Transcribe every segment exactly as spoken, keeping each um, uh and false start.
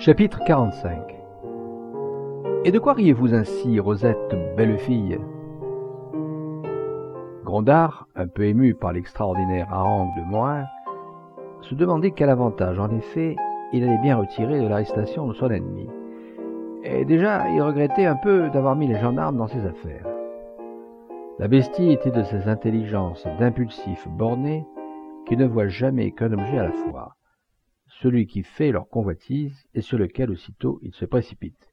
Chapitre quarante-cinq. Et de quoi riez-vous ainsi, Rosette, belle fille? Grondard, un peu ému par l'extraordinaire harangue de Morin, se demandait quel avantage, en effet, il allait bien retirer de l'arrestation de son ennemi. Et déjà, il regrettait un peu d'avoir mis les gendarmes dans ses affaires. La bestie était de ces intelligences d'impulsifs bornés qui ne voient jamais qu'un objet à la fois, celui qui fait leur convoitise et sur lequel aussitôt ils se précipitent.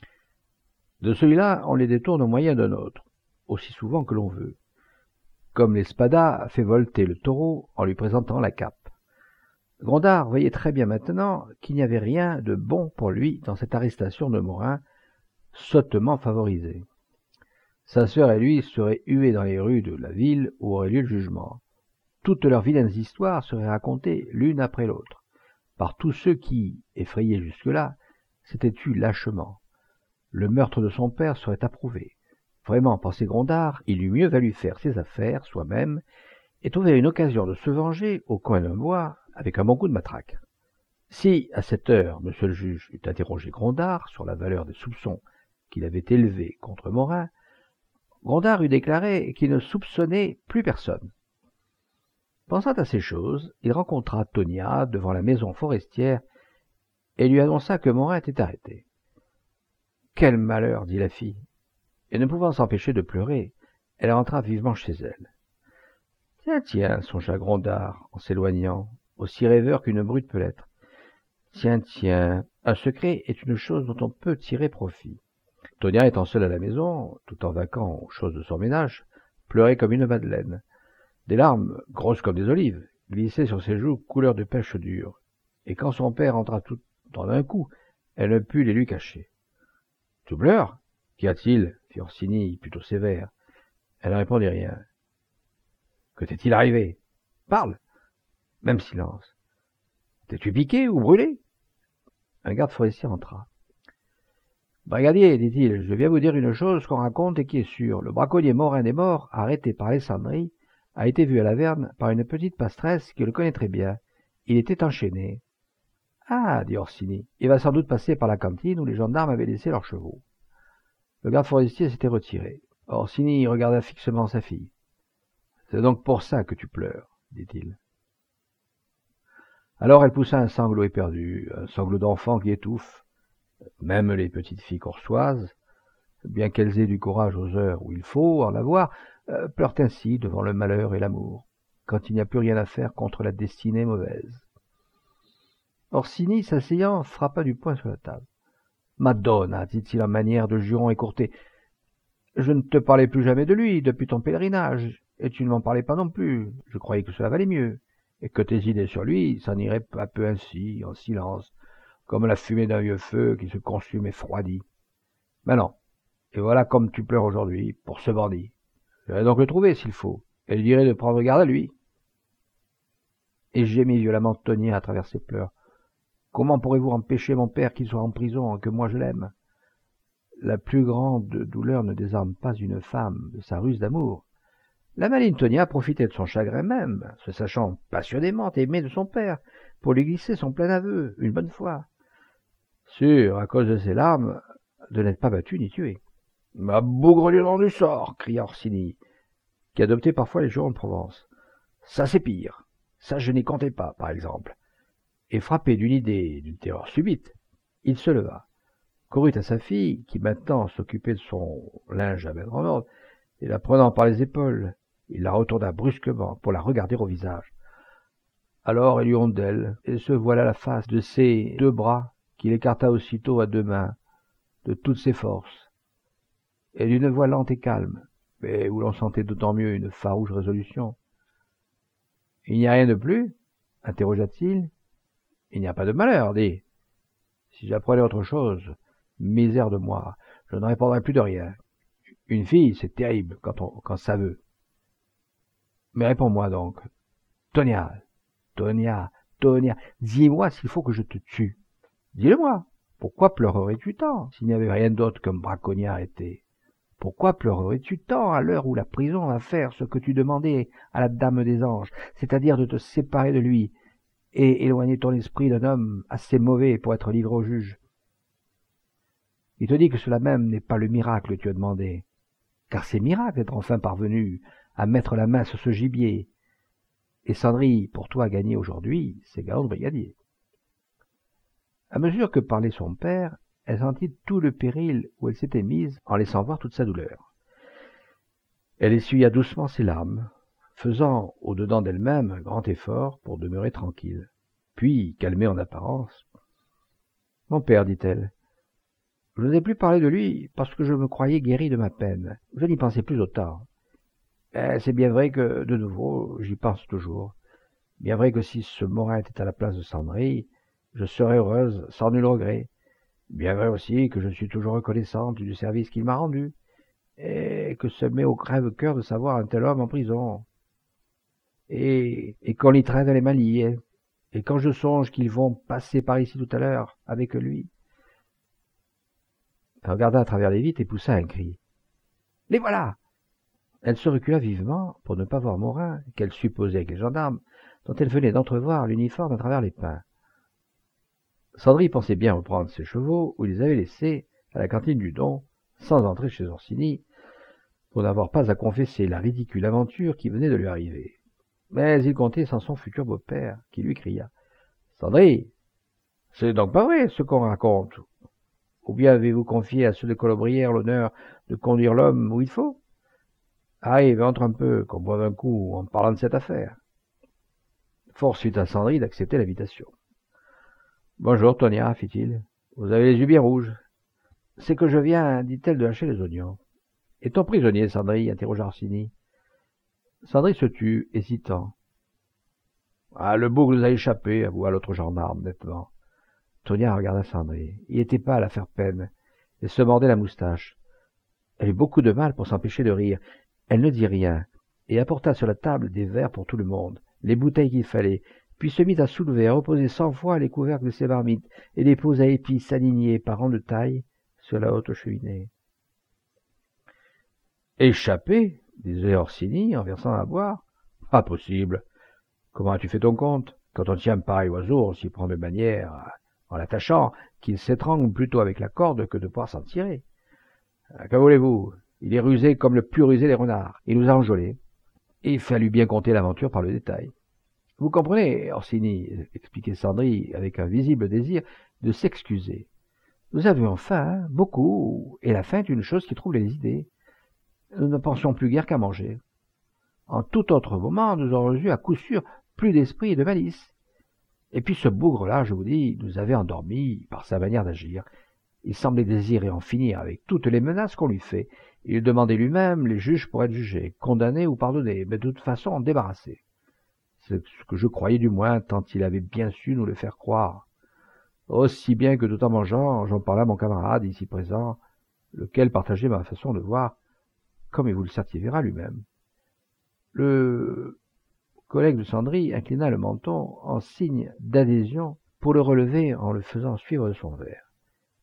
De celui-là, on les détourne au moyen d'un autre, aussi souvent que l'on veut, comme l'Espada fait volter le taureau en lui présentant la cape. Grondard voyait très bien maintenant qu'il n'y avait rien de bon pour lui dans cette arrestation de Morin, sottement favorisée. Sa sœur et lui seraient hués dans les rues de la ville où aurait lieu le jugement. Toutes leurs vilaines histoires seraient racontées l'une après l'autre, par tous ceux qui, effrayés jusque-là, s'étaient tus lâchement. Le meurtre de son père serait approuvé. Vraiment, pensait Grondard, il eût mieux valu faire ses affaires soi-même et trouver une occasion de se venger au coin d'un bois avec un bon coup de matraque. Si, à cette heure, monsieur le juge eût interrogé Grondard sur la valeur des soupçons qu'il avait élevés contre Morin, Grondard eût déclaré qu'il ne soupçonnait plus personne. Pensant à ces choses, il rencontra Tonia devant la maison forestière et lui annonça que Morin était arrêté. « Quel malheur !» dit la fille. Et ne pouvant s'empêcher de pleurer, elle rentra vivement chez elle. « Tiens, tiens !» songea Grondard en s'éloignant, aussi rêveur qu'une brute peut l'être. « Tiens, tiens, un secret est une chose dont on peut tirer profit. » Tonia, étant seule à la maison, tout en vaquant aux choses de son ménage, pleurait comme une madeleine. Des larmes, grosses comme des olives, glissaient sur ses joues couleur de pêche dure, et quand son père entra tout dans un coup, elle ne put les lui cacher. « Tu pleures ? Qu'y a-t-il » fit Orsini, plutôt sévère. Elle ne répondit rien. « Que t'est-il arrivé ? Parle !» Même silence. « T'es-tu piqué ou brûlé ?» Un garde forestier entra. « Brigadier, dit-il, je viens vous dire une chose qu'on raconte et qui est sûre. Le braconnier Morin des Morts, arrêté par Alessandrie, a été vu à Laverne par une petite pastresse qui le connaît très bien. Il était enchaîné. »« Ah, dit Orsini, il va sans doute passer par la cantine où les gendarmes avaient laissé leurs chevaux. » Le garde forestier s'était retiré. Orsini regarda fixement sa fille. « C'est donc pour ça que tu pleures, dit-il. » Alors elle poussa un sanglot éperdu, un sanglot d'enfant qui étouffe. Même les petites filles corsoises, bien qu'elles aient du courage aux heures où il faut en avoir, euh, pleurent ainsi devant le malheur et l'amour, quand il n'y a plus rien à faire contre la destinée mauvaise. Orsini, s'asseyant, frappa du poing sur la table. « Madonna, dit-il en manière de juron écourté, je ne te parlais plus jamais de lui depuis ton pèlerinage, et tu ne m'en parlais pas non plus. Je croyais que cela valait mieux, et que tes idées sur lui s'en iraient peu à peu ainsi, en silence, comme la fumée d'un vieux feu qui se consume et froidit. Mais non, et voilà comme tu pleures aujourd'hui, pour ce bandit. J'irai donc le trouver s'il faut, et lui dirai de prendre garde à lui. » Et gémit violemment Tonia à travers ses pleurs. « Comment pourrez-vous empêcher mon père qu'il soit en prison et que moi je l'aime ? La plus grande douleur ne désarme pas une femme de sa ruse d'amour. » La maligne Tonia profitait de son chagrin même, se sachant passionnément aimée de son père, pour lui glisser son plein aveu, une bonne fois. Sûr, à cause de ses larmes, de n'être pas battu ni tué. « Ma bougre du nom du sort !» cria Orsini, qui adoptait parfois les jurons de Provence. « Ça c'est pire. Ça je n'y comptais pas, par exemple. » Et frappé d'une idée, d'une terreur subite, il se leva, courut à sa fille, qui maintenant s'occupait de son linge à mettre en ordre, et la prenant par les épaules, il la retourna brusquement pour la regarder au visage. Alors elle eut honte d'elle, et se voila la face de ses deux bras, qu'il écarta aussitôt à deux mains, de toutes ses forces, et d'une voix lente et calme, mais où l'on sentait d'autant mieux une farouche résolution. « Il n'y a rien de plus » interrogea-t-il. « Il n'y a pas de malheur, dis. Si j'apprenais autre chose, misère de moi, je ne répondrais plus de rien. Une fille, c'est terrible quand, on, quand ça veut. Mais réponds-moi donc. Tonia, Tonia, Tonia, dis-moi s'il faut que je te tue. Dis-le-moi. Pourquoi pleurerais-tu tant s'il n'y avait rien d'autre qu'un braconnier arrêté? Pourquoi pleurerais-tu tant à l'heure où la prison va faire ce que tu demandais à la Dame des Anges, c'est-à-dire de te séparer de lui et éloigner ton esprit d'un homme assez mauvais pour être livré au juge? Il te dit que cela même n'est pas le miracle que tu as demandé, car c'est miracle d'être enfin parvenu à mettre la main sur ce gibier. Et Sandry, pour toi, a gagné aujourd'hui ses galons de brigadier. À mesure que parlait son père, elle sentit tout le péril où elle s'était mise en laissant voir toute sa douleur. Elle essuya doucement ses larmes, faisant au-dedans d'elle-même un grand effort pour demeurer tranquille. Puis, calmée en apparence, « Mon père, dit-elle, je n'osais plus parler de lui parce que je me croyais guéri de ma peine. Je n'y pensais plus autant. C'est bien vrai que, de nouveau, j'y pense toujours. Bien vrai que si ce Morin était à la place de Sandry, je serais heureuse sans nul regret. Bien vrai aussi que je suis toujours reconnaissante du service qu'il m'a rendu, et que ça met au crève-cœur de savoir un tel homme en prison. Et, et qu'on y traîne les mains liées. Et quand je songe qu'ils vont passer par ici tout à l'heure, avec lui. » Elle regarda à travers les vitres et poussa un cri. « Les voilà !» Elle se recula vivement pour ne pas voir Morin, qu'elle supposait avec les gendarmes, dont elle venait d'entrevoir l'uniforme à travers les pins. Sandry pensait bien reprendre ses chevaux où il les avait laissés à la cantine du Don, sans entrer chez Orsini, pour n'avoir pas à confesser la ridicule aventure qui venait de lui arriver. Mais il comptait sans son futur beau-père, qui lui cria « Sandry, c'est donc pas vrai ce qu'on raconte. Ou bien avez-vous confié à ceux de Colobrières l'honneur de conduire l'homme où il faut? Arrive, entre un peu, qu'on boive un coup en parlant de cette affaire. » Force fut à Sandry d'accepter l'invitation. « Bonjour, Tonia, fit-il. Vous avez les yeux bien rouges. »« C'est que je viens, dit-elle, de hacher les oignons. »« Et ton prisonnier, Sandry ?» interrogea Orsini. Sandry se tut, hésitant. « Ah, le bouc nous a échappé, avoua l'autre gendarme, nettement. » Tonia regarda Sandry. Il était pâle à faire peine, et se mordait la moustache. Elle eut beaucoup de mal pour s'empêcher de rire. Elle ne dit rien, et apporta sur la table des verres pour tout le monde, les bouteilles qu'il fallait, puis se mit à soulever, à reposer cent fois les couvercles de ses marmites et les pots à épices alignés par rang de taille sur la haute cheminée. « Échappé » disait Orsini en versant à boire. « Pas possible. Comment as-tu fait ton compte? Quand on tient pareil oiseau, on s'y prend de manière, en l'attachant, qu'il s'étrangle plutôt avec la corde que de pouvoir s'en tirer. Que voulez-vous? Il est rusé comme le plus rusé des renards. Il nous a enjolés. Et il fallut bien compter l'aventure par le détail. Vous comprenez, Orsini, expliquait Sandry avec un visible désir de s'excuser. Nous avions faim, beaucoup, et la faim est une chose qui trouble les idées. Nous ne pensions plus guère qu'à manger. En tout autre moment, nous aurions eu à coup sûr plus d'esprit et de malice. Et puis ce bougre-là, je vous dis, nous avait endormis par sa manière d'agir. Il semblait désirer en finir avec toutes les menaces qu'on lui fait. Il demandait lui-même les juges pour être jugé, condamné ou pardonné, mais de toute façon débarrassé. C'est ce que je croyais du moins, tant il avait bien su nous le faire croire. Aussi bien que tout en mangeant, j'en parlais à mon camarade ici présent, lequel partageait ma façon de voir, comme il vous le certifiera lui-même. Le collègue de Sandry inclina le menton en signe d'adhésion pour le relever en le faisant suivre de son verre.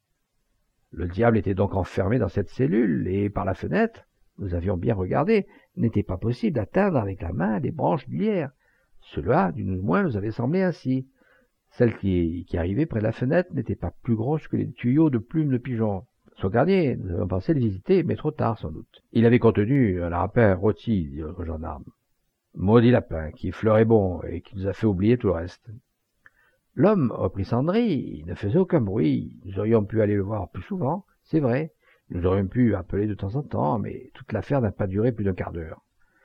Le diable était donc enfermé dans cette cellule, et par la fenêtre, nous avions bien regardé, n'était pas possible d'atteindre avec la main les branches du lierre. Cela, du moins, nous avait semblé ainsi. Celle qui, qui arrivait près de la fenêtre n'était pas plus grosse que les tuyaux de plumes de pigeon. Son gardien, nous avons pensé le visiter, mais trop tard sans doute. Il avait contenu un lapin rôti, dit le gendarme. Maudit lapin, qui fleurait bon et qui nous a fait oublier tout le reste. L'homme, reprit Sandry, ne faisait aucun bruit. Nous aurions pu aller le voir plus souvent, c'est vrai. Nous aurions pu appeler de temps en temps, mais toute l'affaire n'a pas duré plus d'un quart d'heure.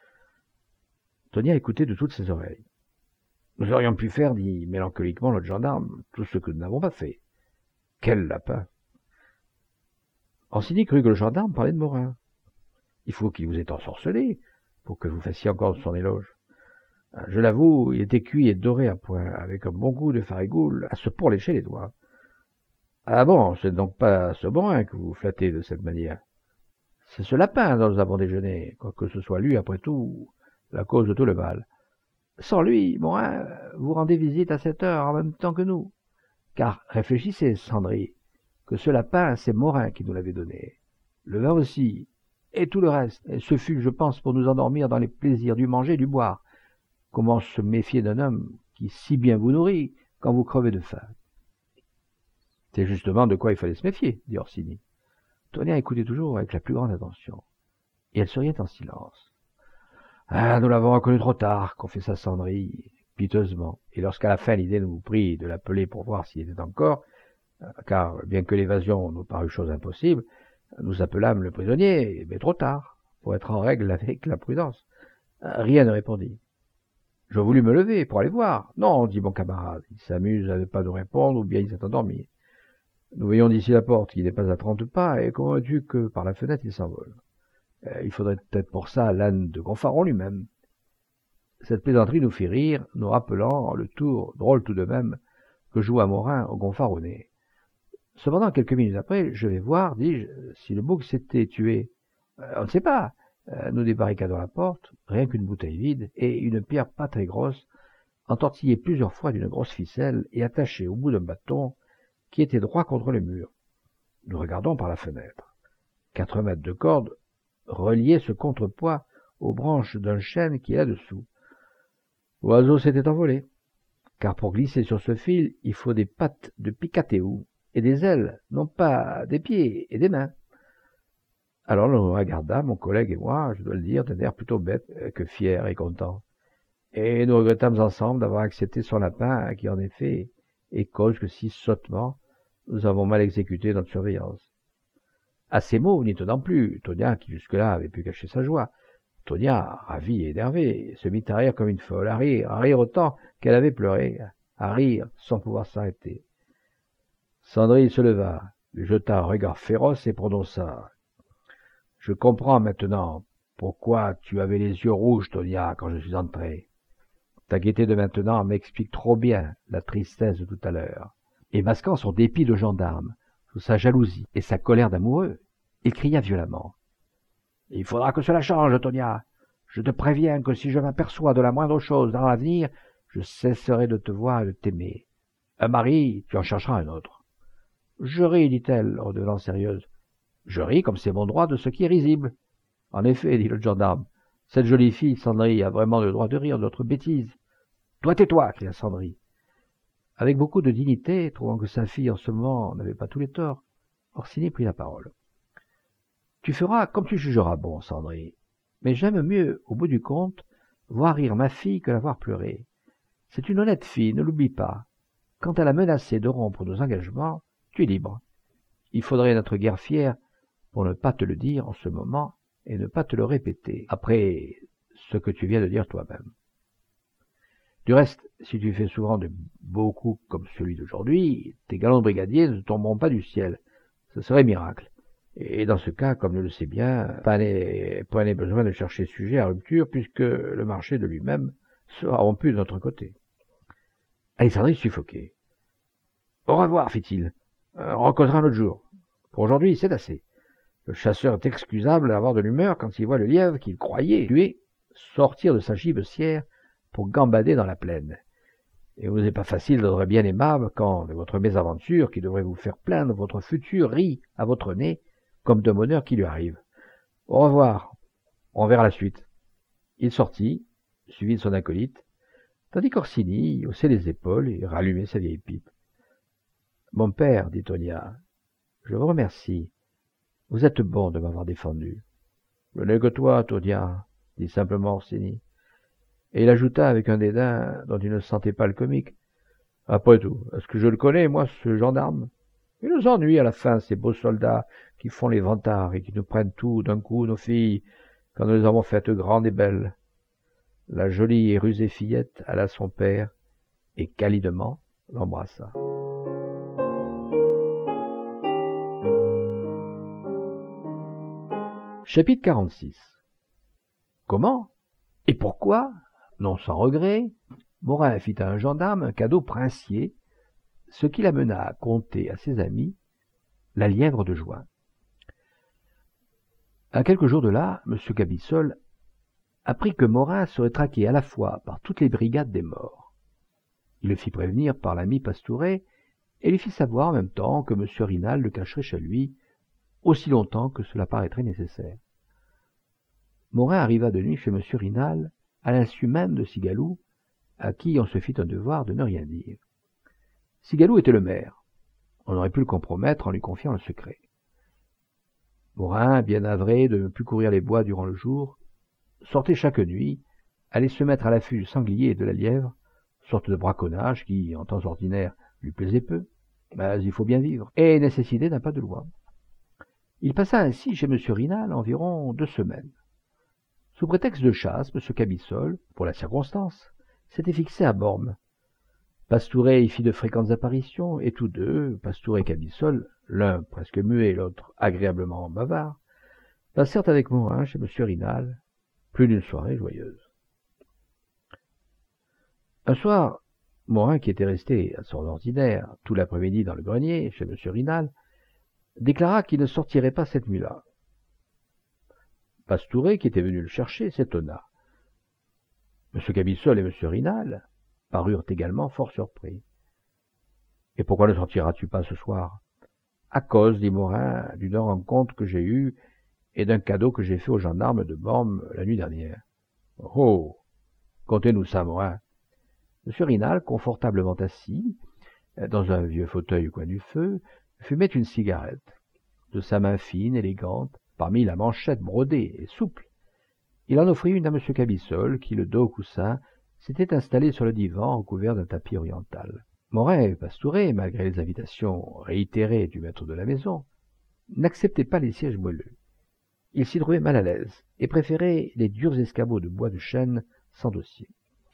Tonia écoutait de toutes ses oreilles. Nous aurions pu faire, dit mélancoliquement l'autre gendarme, tout ce que nous n'avons pas fait. Quel lapin! Orsini crut que le gendarme parlait de Morin. Il faut qu'il vous ait ensorcelé pour que vous fassiez encore son éloge. Je l'avoue, il était cuit et doré à point, avec un bon goût de farigoule à se pourlécher les doigts. Ah bon, c'est donc pas ce Morin que vous flattez de cette manière. C'est ce lapin dont nous avons déjeuné, quoique ce soit lui, après tout, la cause de tout le mal. Sans lui, Morin, vous rendez visite à cette heure en même temps que nous. Car réfléchissez, Sandry, que ce lapin, c'est Morin qui nous l'avait donné. Le vin aussi, et tout le reste. Et ce fut, je pense, pour nous endormir dans les plaisirs du manger et du boire. Comment se méfier d'un homme qui si bien vous nourrit quand vous crevez de faim? C'est justement de quoi il fallait se méfier, dit Orsini. Tonia écoutait toujours avec la plus grande attention, et elle souriait en silence. « Ah, nous l'avons reconnu trop tard, » confessa Sandry, piteusement, et lorsqu'à la fin l'idée nous prit de l'appeler pour voir s'il était encore, car bien que l'évasion nous parut chose impossible, nous appelâmes le prisonnier, mais trop tard, pour être en règle avec la prudence. Rien ne répondit. Je voulus me lever pour aller voir. Non, dit mon camarade, il s'amuse à ne pas nous répondre ou bien il s'est endormi. Nous voyons d'ici la porte qu'il n'est pas à trente pas, et comment veux-tu que par la fenêtre il s'envole? Il faudrait peut-être pour ça l'âne de Gonfaron lui-même. Cette plaisanterie nous fit rire, nous rappelant le tour, drôle tout de même, que joua Morin au Gonfaronnais. Cependant, quelques minutes après, je vais voir, dis-je, si le bouc s'était tué. Euh, on ne sait pas. Euh, nous débarricadons la porte, rien qu'une bouteille vide, et une pierre pas très grosse, entortillée plusieurs fois d'une grosse ficelle et attachée au bout d'un bâton qui était droit contre le mur. Nous regardons par la fenêtre. Quatre mètres de corde reliaient ce contrepoids aux branches d'un chêne qui est là-dessous. L'oiseau s'était envolé, car pour glisser sur ce fil, il faut des pattes de picatéou et des ailes, non pas des pieds et des mains. Alors nous regardâmes, mon collègue et moi, je dois le dire, d'un air plutôt bête que fier et content. Et nous regrettâmes ensemble d'avoir accepté son lapin, qui en effet est cause que si sottement nous avons mal exécuté notre surveillance. À ces mots, n'y tenant plus, Tonia, qui jusque-là avait pu cacher sa joie, Tonia, ravie et énervée, se mit à rire comme une folle, à rire, à rire autant qu'elle avait pleuré, à rire sans pouvoir s'arrêter. Sandry se leva, lui jeta un regard féroce et prononça. « Je comprends maintenant pourquoi tu avais les yeux rouges, Tonia, quand je suis entré. Ta gaieté de maintenant m'explique trop bien la tristesse de tout à l'heure. » Et masquant son dépit de gendarme, sous sa jalousie et sa colère d'amoureux, il cria violemment. « Il faudra que cela change, Tonia. Je te préviens que si je m'aperçois de la moindre chose dans l'avenir, je cesserai de te voir et de t'aimer. Un mari, tu en chercheras un autre. » Je ris, dit-elle, en devenant sérieuse. Je ris comme c'est mon droit de ce qui est risible. En effet, dit le gendarme, cette jolie fille, Sandry, a vraiment le droit de rire de notre bêtise. Toi, tais-toi, cria Sandry. Avec beaucoup de dignité, trouvant que sa fille en ce moment n'avait pas tous les torts, Orsini prit la parole. Tu feras comme tu jugeras bon, Sandry, mais j'aime mieux, au bout du compte, voir rire ma fille que la voir pleurer. C'est une honnête fille, ne l'oublie pas. Quand elle a menacé de rompre nos engagements, tu es libre. Il faudrait être guère fier pour ne pas te le dire en ce moment et ne pas te le répéter, après ce que tu viens de dire toi-même. Du reste, si tu fais souvent de beaux coups comme celui d'aujourd'hui, tes galons de brigadier ne tomberont pas du ciel. Ce serait miracle. Et dans ce cas, comme tu le sais bien, pas n'est besoin de chercher sujet à rupture, puisque le marché de lui-même sera rompu de notre côté. Alexandrie suffoquait. « Au revoir, fit-il. Euh, on causera un autre jour. Pour aujourd'hui, c'est assez. » Le chasseur est excusable d'avoir de l'humeur quand il voit le lièvre qu'il croyait tuer sortir de sa gibecière pour gambader dans la plaine. Et vous n'est pas facile d'être bien aimable quand, de votre mésaventure, qui devrait vous faire plaindre, votre futur rit à votre nez, comme d'un bonheur qui lui arrive. Au revoir, on verra la suite. Il sortit, suivi de son acolyte, tandis qu'Orsini haussait les épaules et rallumait sa vieille pipe. « Mon père, dit Tonia, je vous remercie. Vous êtes bon de m'avoir défendu. »« Je n'ai que toi, Tonia, dit simplement Orsini. Et il ajouta avec un dédain dont il ne sentait pas le comique. « Après tout, est-ce que je le connais, moi, ce gendarme? Il nous ennuie à la fin, ces beaux soldats qui font les vantards et qui nous prennent tout d'un coup nos filles, quand nous les avons faites grandes et belles. » La jolie et rusée fillette alla à son père et calidement l'embrassa. Chapitre quarante-six. Comment et pourquoi, non sans regret, Morin fit à un gendarme un cadeau princier, ce qui l'amena à conter à ses amis la lièvre de juin. À quelques jours de là, M. Gabissol apprit que Morin serait traqué à la fois par toutes les brigades des morts. Il le fit prévenir par l'ami Pastouret et lui fit savoir en même temps que M. Rinal le cacherait chez lui aussi longtemps que cela paraîtrait nécessaire. Morin arriva de nuit chez M. Rinal, à l'insu même de Cigalou, à qui on se fit un devoir de ne rien dire. Cigalou était le maire. On aurait pu le compromettre en lui confiant le secret. Morin, bien navré de ne plus courir les bois durant le jour, sortait chaque nuit, allait se mettre à l'affût du sanglier et de la lièvre, sorte de braconnage qui, en temps ordinaire, lui plaisait peu, mais il faut bien vivre, et nécessitait d'un pas de loi. Il passa ainsi chez M. Rinal environ deux semaines. Sous prétexte de chasse, M. Cabissol, pour la circonstance, s'était fixé à Bormes. Pastouret y fit de fréquentes apparitions, et tous deux, Pastouret et Cabissol, l'un presque muet, l'autre agréablement bavard, passèrent avec Morin chez M. Rinal plus d'une soirée joyeuse. Un soir, Morin, qui était resté à son ordinaire tout l'après-midi dans le grenier chez M. Rinal, déclara qu'il ne sortirait pas cette nuit-là. Pastouret, qui était venu le chercher, s'étonna. M. Cabissol et M. Rinal parurent également fort surpris. « Et pourquoi ne sortiras-tu pas ce soir ?»« À cause, dit Morin, d'une rencontre que j'ai eue et d'un cadeau que j'ai fait aux gendarmes de Bormes la nuit dernière. »« Oh, contez-nous ça, Morin. » M. Rinal, confortablement assis, dans un vieux fauteuil au coin du feu, fumait une cigarette. De sa main fine, élégante, parmi la manchette brodée et souple, il en offrit une à M. Cabissol, qui, le dos au coussin, s'était installé sur le divan recouvert d'un tapis oriental. Morin et Pastouret, malgré les invitations réitérées du maître de la maison, n'acceptaient pas les sièges moelleux. Ils s'y trouvaient mal à l'aise et préféraient les durs escabeaux de bois de chêne sans dossier.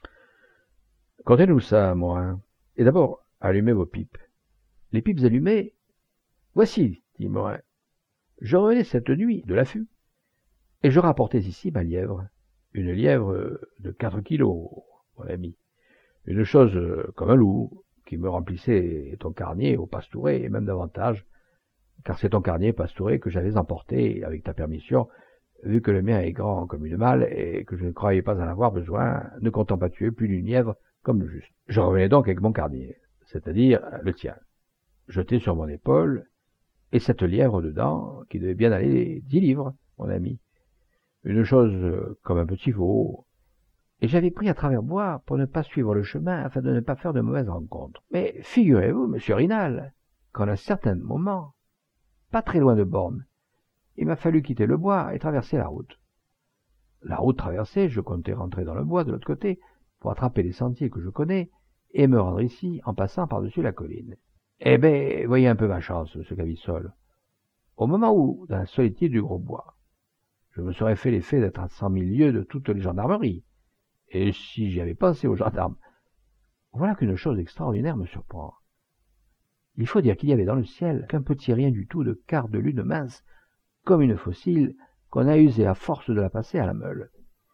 « Contez-nous ça, Morin. Et d'abord, allumez vos pipes. »« Les pipes allumées ? Voici, dit Morin. Je revenais cette nuit de l'affût, et je rapportais ici ma lièvre. Une lièvre de quatre kilos, mon ami. Une chose comme un loup, qui me remplissait ton carnier au Pastouret, et même davantage, car c'est ton carnier, Pastouret, que j'avais emporté, avec ta permission, vu que le mien est grand comme une malle, et que je ne croyais pas en avoir besoin, ne comptant pas tuer plus d'une lièvre comme le juste. Je revenais donc avec mon carnier, c'est-à-dire le tien, jeté sur mon épaule, et cette lièvre dedans, qui devait bien aller dix livres, mon ami. Une chose comme un petit veau, et j'avais pris à travers bois pour ne pas suivre le chemin afin de ne pas faire de mauvaises rencontres. Mais figurez-vous, monsieur Rinal, qu'en un certain moment, pas très loin de Bormes, il m'a fallu quitter le bois et traverser la route. La route traversée, je comptais rentrer dans le bois de l'autre côté pour attraper les sentiers que je connais et me rendre ici en passant par-dessus la colline. Eh ben, voyez un peu ma chance, monsieur Cabissol. Au moment où, dans la solitude du gros bois, je me serais fait l'effet d'être à cent mille lieues de toutes les gendarmeries, et si j'y avais pensé aux gendarmes, voilà qu'une chose extraordinaire me surprend. Il faut dire qu'il y avait dans le ciel qu'un petit rien du tout de quart de lune mince, comme une fossile, qu'on a usé à force de la passer à la meule.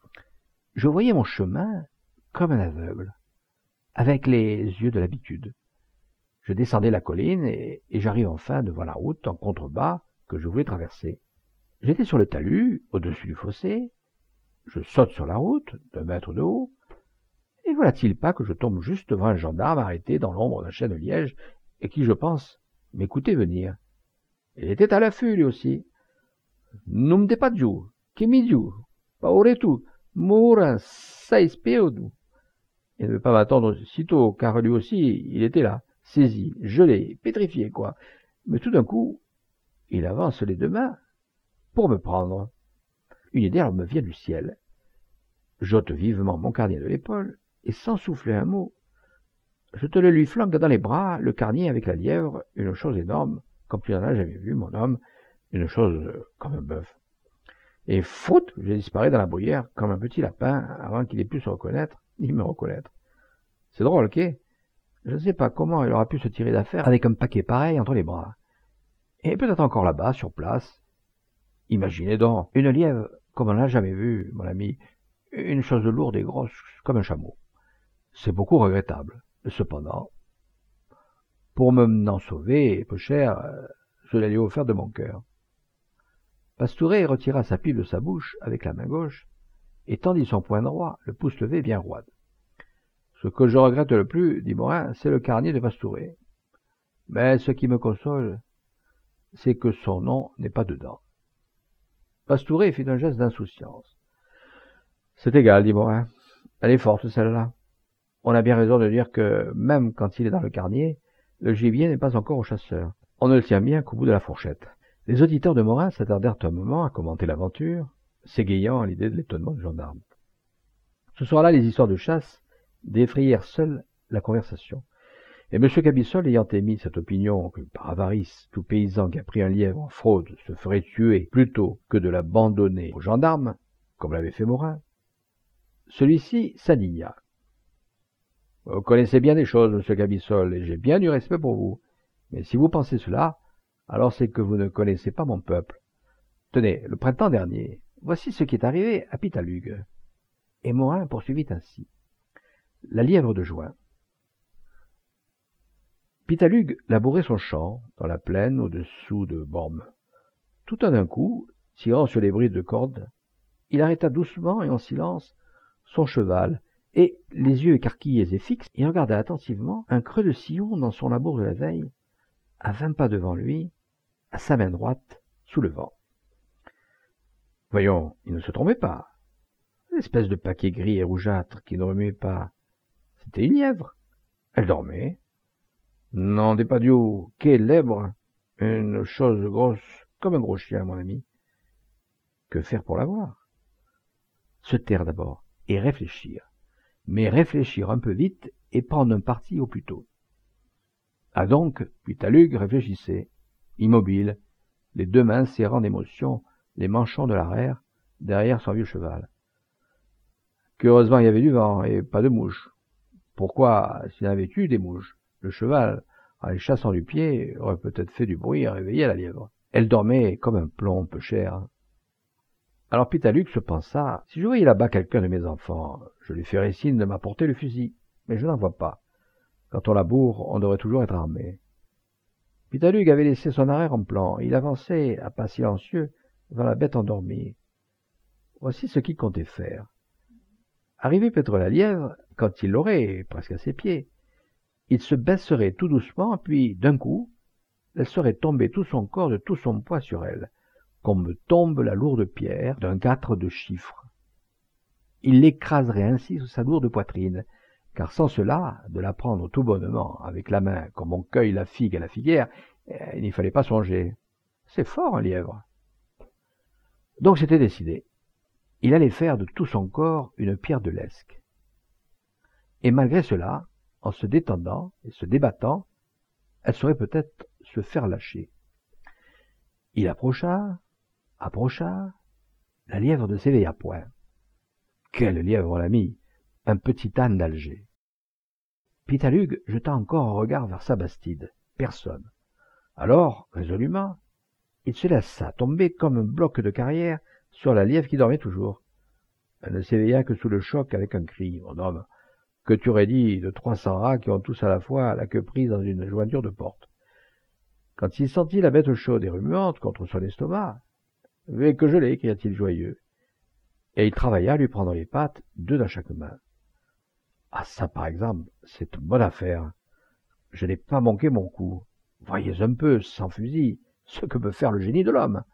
Je voyais mon chemin comme un aveugle, avec les yeux de l'habitude. Je descendais la colline et, et j'arrive enfin devant la route en contrebas que je voulais traverser. J'étais sur le talus, au-dessus du fossé. Je saute sur la route, d'un mètre de haut, et voilà-t-il pas que je tombe juste devant un gendarme arrêté dans l'ombre d'un chêne de liège, et qui, je pense, m'écoutait venir. Il était à l'affût, lui aussi. « Num de pas giù, che mi giù, paure tu, Morin, sei spiodu. » Il ne veut pas m'attendre sitôt, car lui aussi, il était là, saisi, gelé, pétrifié, quoi. Mais tout d'un coup, il avance les deux mains pour me prendre. Une idée alors me vient du ciel. J'ôte vivement mon carnier de l'épaule, et sans souffler un mot, je te le lui flanque dans les bras, le carnier avec la lièvre, une chose énorme, comme tu n'en as jamais vu, mon homme, une chose comme un bœuf. Et fout, je disparais dans la bruyère comme un petit lapin, avant qu'il ait pu se reconnaître, ni me reconnaître. C'est drôle, qu'est ? Je ne sais pas comment il aura pu se tirer d'affaire avec un paquet pareil entre les bras. Et peut-être encore là-bas, sur place. Imaginez donc, une lièvre comme on n'a jamais vu, mon ami, une chose lourde et grosse comme un chameau. C'est beaucoup regrettable. Cependant, pour me en sauver, peu cher, je la lui ai offert de mon cœur. Pastouret retira sa pipe de sa bouche avec la main gauche et tendit son poing droit, le pouce levé bien roide. Ce que je regrette le plus, dit Morin, c'est le carnier de Pastouret. Mais ce qui me console, c'est que son nom n'est pas dedans. Pastouret fit un geste d'insouciance. C'est égal, dit Morin. Elle est forte, celle-là. On a bien raison de dire que, même quand il est dans le carnier, le gibier n'est pas encore au chasseur. On ne le tient bien qu'au bout de la fourchette. Les auditeurs de Morin s'attardèrent un moment à commenter l'aventure, s'égayant à l'idée de l'étonnement du gendarme. Ce soir-là, les histoires de chasse défrayèrent seules la conversation. Et M. Cabissol, ayant émis cette opinion que, par avarice, tout paysan qui a pris un lièvre en fraude se ferait tuer plutôt que de l'abandonner aux gendarmes, comme l'avait fait Morin, celui-ci s'indigna. « Vous connaissez bien des choses, M. Cabissol, et j'ai bien du respect pour vous. Mais si vous pensez cela, alors c'est que vous ne connaissez pas mon peuple. Tenez, le printemps dernier, voici ce qui est arrivé à Pitalugue. » Et Morin poursuivit ainsi. La lièvre de juin. Pitalugue labourait son champ, dans la plaine au-dessous de Bormes. Tout d'un coup, tirant sur les brides de corde, il arrêta doucement et en silence son cheval, et, les yeux écarquillés et fixes, il regarda attentivement un creux de sillon dans son labour de la veille, à vingt pas devant lui, à sa main droite, sous le vent. Voyons, il ne se trompait pas. L'espèce de paquet gris et rougeâtre qui ne remuait pas, c'était une lièvre. Elle dormait. Non, des pas Dieu, quelle lèvre, une chose grosse, comme un gros chien, mon ami. Que faire pour la voir? Se taire d'abord, et réfléchir. Mais réfléchir un peu vite et prendre un parti au plus tôt. Ah donc, Pitalugue réfléchissait, immobile, les deux mains serrant d'émotion les manchons de l'arrière, derrière son vieux cheval. Qu'heureusement il y avait du vent et pas de mouches. Pourquoi, s'il y avait eu des mouches, le cheval, en les chassant du pied, aurait peut-être fait du bruit et réveillé la lièvre. Elle dormait comme un plomb peu cher. Alors Pitalugue se pensa, si je voyais là-bas quelqu'un de mes enfants, je lui ferais signe de m'apporter le fusil, mais je n'en vois pas. Quand on laboure, on devrait toujours être armé. Pitalugue avait laissé son arrière en plan, il avançait à pas silencieux vers la bête endormie. Voici ce qu'il comptait faire. Arrivé près de la lièvre, quand il l'aurait presque à ses pieds, il se baisserait tout doucement, puis d'un coup, laisserait tomber tout son corps de tout son poids sur elle, comme tombe la lourde pierre d'un quatre de chiffres. Il l'écraserait ainsi sous sa lourde poitrine, car sans cela, de la prendre tout bonnement, avec la main, comme on cueille la figue à la figuière, il n'y fallait pas songer. C'est fort, un lièvre. Donc c'était décidé. Il allait faire de tout son corps une pierre de l'esque. Et malgré cela, en se détendant et se débattant, elle saurait peut-être se faire lâcher. Il approcha, approcha, la lièvre ne s'éveilla point. Quelle lièvre, l'ami! Un petit âne d'Alger. Pitalugue jeta encore un regard vers sa bastide. Personne. Alors, résolument, il se laissa tomber comme un bloc de carrière sur la lièvre qui dormait toujours. Elle ne s'éveilla que sous le choc avec un cri. Mon homme, que tu aurais dit de trois cents rats qui ont tous à la fois la queue prise dans une jointure de porte. Quand il sentit la bête chaude et remuante contre son estomac, « Mais que je l'ai !» cria-t-il joyeux. Et il travailla à lui prendre les pattes, deux dans chaque main. Ah ça, par exemple, c'est une bonne affaire. Je n'ai pas manqué mon coup. Voyez un peu, sans fusil, ce que peut faire le génie de l'homme.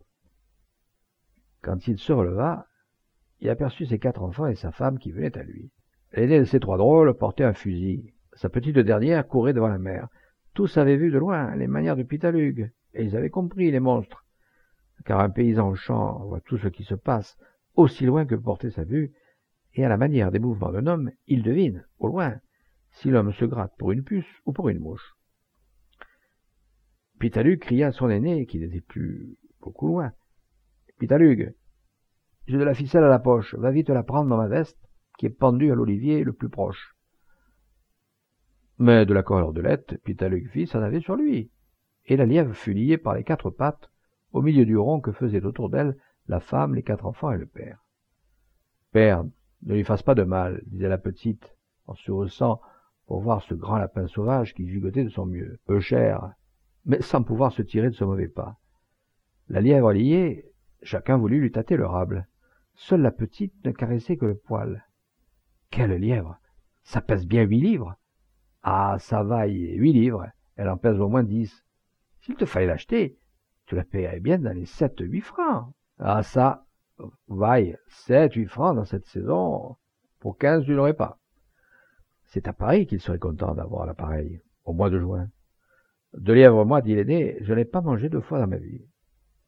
Quand il se releva, il aperçut ses quatre enfants et sa femme qui venaient à lui. L'aîné de ces trois drôles portait un fusil. Sa petite dernière courait devant la mère. Tous avaient vu de loin les manières de Pitalugue, et ils avaient compris les monstres. Car un paysan au champ voit tout ce qui se passe aussi loin que porter sa vue, et à la manière des mouvements d'un homme, il devine, au loin, si l'homme se gratte pour une puce ou pour une mouche. Pitalugue cria à son aîné, qui n'était plus beaucoup loin. « Pitalugue, j'ai de la ficelle à la poche, va vite la prendre dans ma veste, qui est pendue à l'olivier le plus proche. » Mais de la cordelette, Pitalugue fils en avait sur lui, et la lièvre fut liée par les quatre pattes, au milieu du rond que faisaient autour d'elle la femme, les quatre enfants et le père. « Père, ne lui fasse pas de mal, disait la petite, en se haussant pour voir ce grand lapin sauvage qui gigotait de son mieux, peu cher, mais sans pouvoir se tirer de ce mauvais pas. La lièvre liée, chacun voulut lui tâter le rable. Seule la petite ne caressait que le poil. Quelle lièvre! Ça pèse bien huit livres. Ah, ça vaille huit livres, elle en pèse au moins dix. S'il te fallait l'acheter, tu la paierais bien dans les sept, huit francs. Ah, ça, vaille, sept, huit francs dans cette saison, pour quinze, tu n'aurais pas. C'est à Paris qu'il serait content d'avoir l'appareil, au mois de juin. De lièvre, moi, dit l'aîné, je n'ai pas mangé deux fois dans ma vie.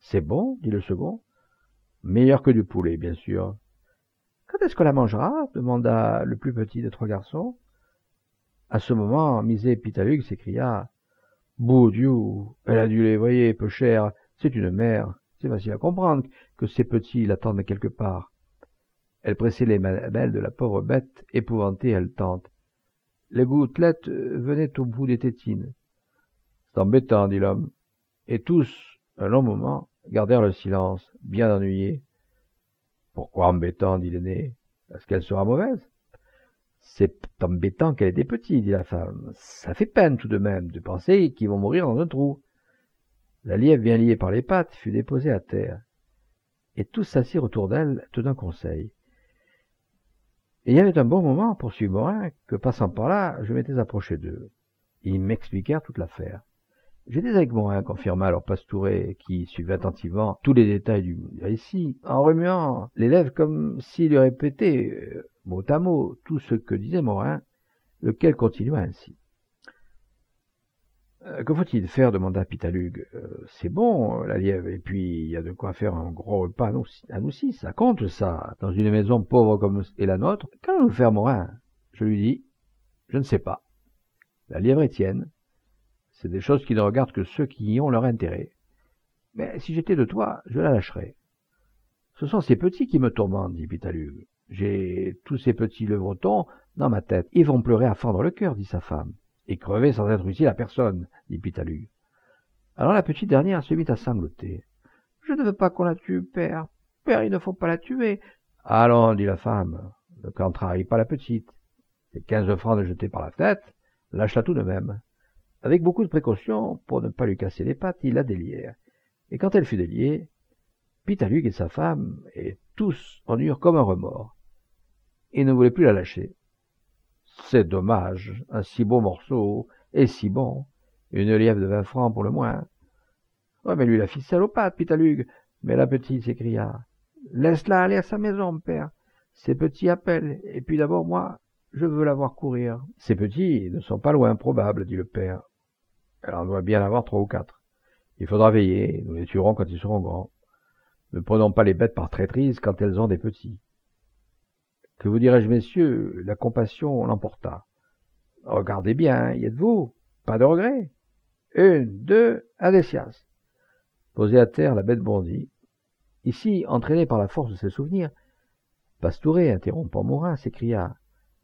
C'est bon, dit le second. Meilleur que du poulet, bien sûr. Quand est-ce qu'on la mangera demanda le plus petit des trois garçons. À ce moment, Misé Pitalug s'écria. Bouh Dieu, elle a dû les voyer peu cher, c'est une mère. C'est facile à comprendre que ces petits l'attendent quelque part. Elle pressait les mamelles de la pauvre bête, épouvantée et haletante. Les gouttelettes venaient au bout des tétines. C'est embêtant, dit l'homme. Et tous, un long moment, gardèrent le silence, bien ennuyés. Pourquoi embêtant, dit l'aîné. Est-ce qu'elle sera mauvaise? C'est embêtant qu'elle ait des petits, dit la femme. Ça fait peine tout de même de penser qu'ils vont mourir dans un trou. La lièvre, bien liée par les pattes, fut déposée à terre. Et tous s'assirent autour d'elle, tenant conseil. Et il y avait un bon moment, poursuivit Morin, que passant par là, je m'étais approché d'eux. Ils m'expliquèrent toute l'affaire. J'étais avec Morin, confirma alors Pastouret, qui suivait attentivement tous les détails du récit, en remuant les lèvres comme s'il répétait, euh, mot à mot, tout ce que disait Morin, lequel continua ainsi. Euh, que faut-il faire demanda Pitalug. Euh, c'est bon, la lièvre, et puis il y a de quoi faire un gros repas à nous, à nous six. Ça compte, ça, dans une maison pauvre comme est la nôtre. Qu'allons-nous faire, Morin? Je lui dis, je ne sais pas. La lièvre est tienne. C'est des choses qui ne regardent que ceux qui y ont leur intérêt. Mais si j'étais de toi, je la lâcherais. Ce sont ces petits qui me tourmentent, dit Pitalug. J'ai tous ces petits levrotons dans ma tête. Ils vont pleurer à fendre le cœur, dit sa femme. Et crever sans être utile à personne, dit Pitalug. Alors la petite dernière se mit à sangloter. Je ne veux pas qu'on la tue, père. Père, il ne faut pas la tuer. Allons, dit la femme, ne contrarie pas la petite. Les quinze francs de jetés par la fenêtre, lâche-la tout de même. Avec beaucoup de précaution, pour ne pas lui casser les pattes, ils la délièrent. Et quand elle fut déliée, Pitalug et sa femme, et tous en eurent comme un remords. Ils ne voulaient plus la lâcher. C'est dommage, un si beau morceau, et si bon. Une lièvre de vingt francs pour le moins. Ouais, mais lui la ficelle aux pattes, Pitalug. Mais la petite s'écria. Laisse-la aller à sa maison, père. Ces petits appellent, et puis d'abord, moi, je veux la voir courir. Ces petits ne sont pas loin, probable, dit le père. Elle en doit bien avoir trois ou quatre. Il faudra veiller, nous les tuerons quand ils seront grands. Ne prenons pas les bêtes par traîtrise quand elles ont des petits. Que vous dirais-je, messieurs, la compassion l'emporta. Regardez bien, y êtes-vous? Pas de regret. Une, deux, adessias. Posée à terre, la bête bondit. Ici, entraînée par la force de ses souvenirs, Pastouret, interrompant Morin, s'écria.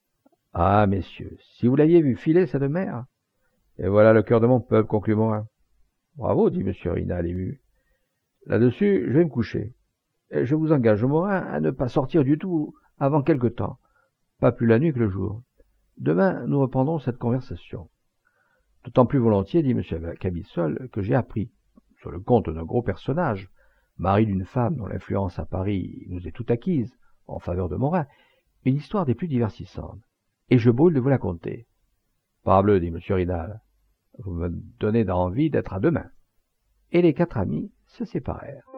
Ah, messieurs, si vous l'aviez vu filer cette mère. Et voilà le cœur de mon peuple, conclut Morin. Bravo, dit M. Rinal, ému. Là-dessus, je vais me coucher. Et je vous engage, Morin, à ne pas sortir du tout avant quelque temps. Pas plus la nuit que le jour. Demain, nous reprendrons cette conversation. D'autant plus volontiers, dit M. Cabissol, que j'ai appris, sur le compte d'un gros personnage, mari d'une femme dont l'influence à Paris nous est tout acquise, en faveur de Morin, une histoire des plus divertissantes. Et je brûle de vous la conter. Parbleu, dit M. Rinal. Vous me donnez envie d'être à demain. Et les quatre amis se séparèrent.